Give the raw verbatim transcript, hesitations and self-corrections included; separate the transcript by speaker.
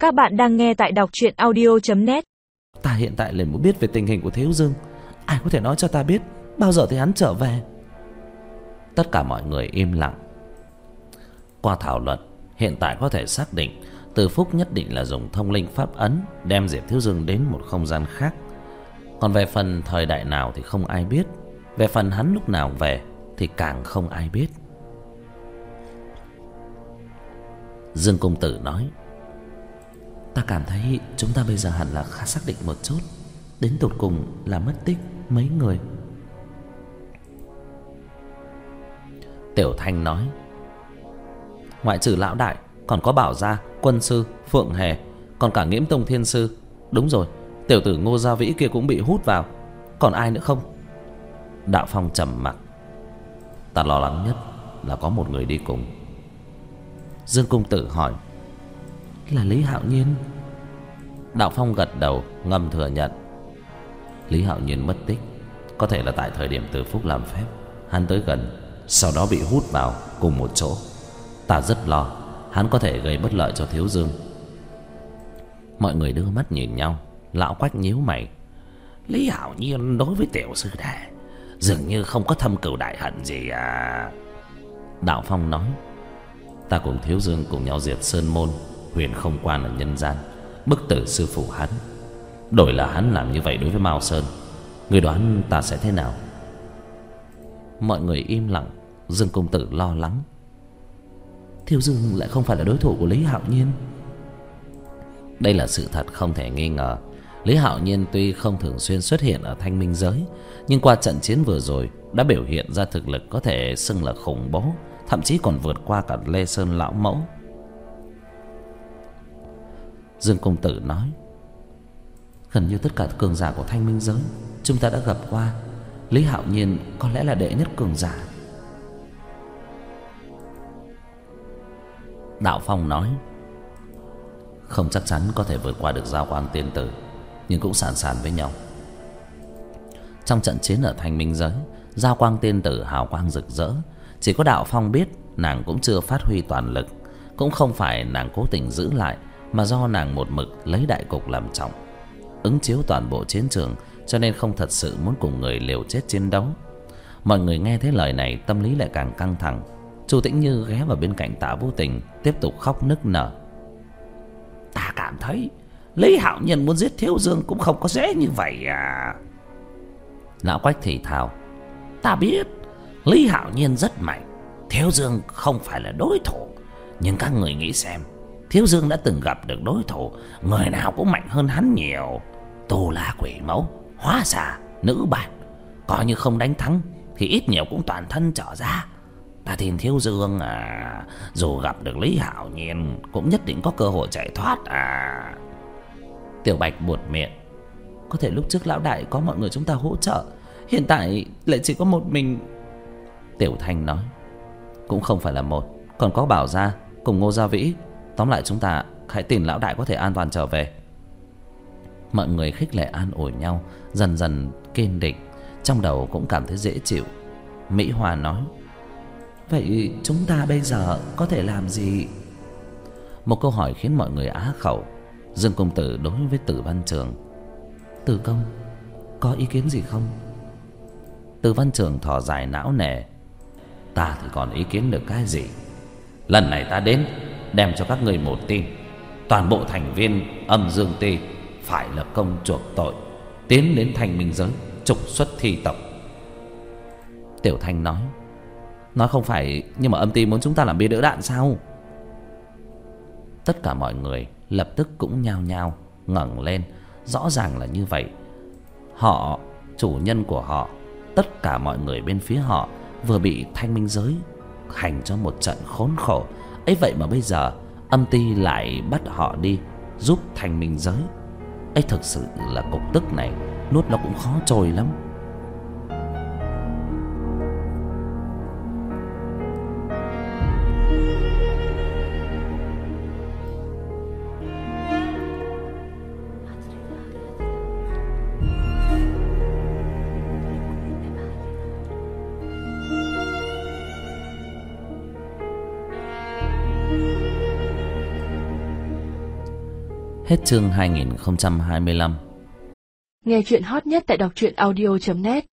Speaker 1: Các bạn đang nghe tại đọc truyện audio chấm net.
Speaker 2: Ta hiện tại liền muốn biết về tình hình của Thiếu Dương. Ai có thể nói cho ta biết bao giờ thì hắn trở về? Tất cả mọi người im lặng. Qua thảo luận, hiện tại có thể xác định Từ Phúc nhất định là dùng thông linh pháp ấn đem Diệp Thiếu Dương đến một không gian khác. Còn về phần thời đại nào thì không ai biết. Về phần hắn lúc nào về thì càng không ai biết. Dương Công Tử nói: Ta cảm thấy chúng ta bây giờ hẳn là khá xác định một chút, đến tột cùng là mất tích mấy người. Tiểu Thanh nói: Ngoại trừ lão đại, còn có Bảo Gia, Quân Sư, Phượng Hề, còn cả Nghiễm Tông Thiên Sư. Đúng rồi, tiểu tử Ngô Gia Vĩ kia cũng bị hút vào. Còn ai nữa không? Đạo Phong trầm mặc. Ta lo lắng nhất là có một người đi cùng. Dương Công Tử hỏi: Là Lý Hạo Nhiên? Đạo Phong gật đầu ngầm thừa nhận. Lý Hạo Nhiên mất tích, có thể là tại thời điểm Từ Phúc làm phép, hắn tới gần, sau đó bị hút vào cùng một chỗ. Ta rất lo hắn có thể gây bất lợi cho Thiếu Dương. Mọi người đưa mắt nhìn nhau. Lão Quách nhíu mày: Lý Hạo Nhiên đối với tiểu sư đệ dường như không có thâm cừu đại hận gì à? Đạo Phong nói: Ta cùng Thiếu Dương cùng nhau diệt Sơn Môn, Huyền Không Quan ở nhân gian, bức tử sư phụ hắn. Đổi là hắn làm như vậy đối với Mao Sơn, người đoán ta sẽ thế nào? Mọi người im lặng. Dương Công Tử lo lắng: Thiếu Dương lại không phải là đối thủ của Lý Hạo Nhiên. Đây là sự thật không thể nghi ngờ. Lý Hạo Nhiên tuy không thường xuyên xuất hiện ở Thanh Minh giới, nhưng qua trận chiến vừa rồi đã biểu hiện ra thực lực có thể xưng là khủng bố, thậm chí còn vượt qua cả Lê Sơn lão mẫu. Dương Công Tử nói: Gần như tất cả cường giả của Thanh Minh giới chúng ta đã gặp qua, Lý Hạo Nhiên có lẽ là đệ nhất cường giả. Đạo Phong nói: Không chắc chắn có thể vượt qua được Giao Quang Tiên Tử, nhưng cũng sàn sàn với nhau. Trong trận chiến ở Thanh Minh giới, Giao Quang Tiên Tử hào quang rực rỡ. Chỉ có Đạo Phong biết nàng cũng chưa phát huy toàn lực. Cũng không phải nàng cố tình giữ lại, mà do nàng một mực lấy đại cục làm trọng, ứng chiếu toàn bộ chiến trường, cho nên không thật sự muốn cùng người liều chết chiến đấu. Mọi người nghe thấy lời này tâm lý lại càng căng thẳng. Chu Tĩnh Như ghé vào bên cạnh Tạ Vô Tình, tiếp tục khóc nức nở: Ta cảm thấy Lý Hạo Nhiên muốn giết Thiếu Dương cũng không có dễ như vậy à. Lão Quách thì thào: Ta biết Lý Hạo Nhiên rất mạnh, Thiếu Dương không phải là đối thủ. Nhưng các người nghĩ xem, Thiếu Dương đã từng gặp được đối thủ, người nào cũng mạnh hơn hắn nhiều. Tu La, Quỷ Mẫu, Hóa Xà, Nữ Bản, coi như không đánh thắng thì ít nhiều cũng toàn thân trở ra. Ta tin Thiếu Dương à, dù gặp được Lý Hạo Nhiên cũng nhất định có cơ hội chạy thoát à. Tiểu Bạch buột miệng: Có thể lúc trước lão đại có mọi người chúng ta hỗ trợ, hiện tại lại chỉ có một mình. Tiểu Thanh nói: Cũng không phải là một, còn có Bảo Gia cùng Ngô Gia Vĩ. Tóm lại chúng ta hãy tin lão đại có thể an toàn trở về. Mọi người khích lệ an ủi nhau, dần dần kiên định, trong đầu cũng cảm thấy dễ chịu. Mỹ Hoa nói: Vậy chúng ta bây giờ có thể làm gì? Một câu hỏi khiến mọi người á khẩu. Dương Công Tử đối với Tử Văn Trường: Tử công, có ý kiến gì không? Tử Văn Trường thở dài não nề: Ta thì còn ý kiến được cái gì? Lần này ta đến đem cho các người một tin: toàn bộ thành viên Âm Dương Ti phải lập công chuộc tội, tiến đến Thanh Minh giới trục xuất thi tộc. Tiểu Thanh nói: Nói không phải, nhưng mà Âm Ti muốn chúng ta làm bia đỡ đạn sao? Tất cả mọi người lập tức cũng nhao nhao ngẩng lên. Rõ ràng là như vậy. Họ, chủ nhân của họ, tất cả mọi người bên phía họ vừa bị Thanh Minh giới hành cho một trận khốn khổ ấy, vậy mà bây giờ Âm Ti lại bắt họ đi giúp Thanh Minh giới ấy. Thực sự là cục tức này nuốt nó cũng khó trôi lắm. Hết chương hai nghìn không trăm hai mươi lăm.
Speaker 1: Nghe chuyện hot nhất tại đọc truyện audio chấm net.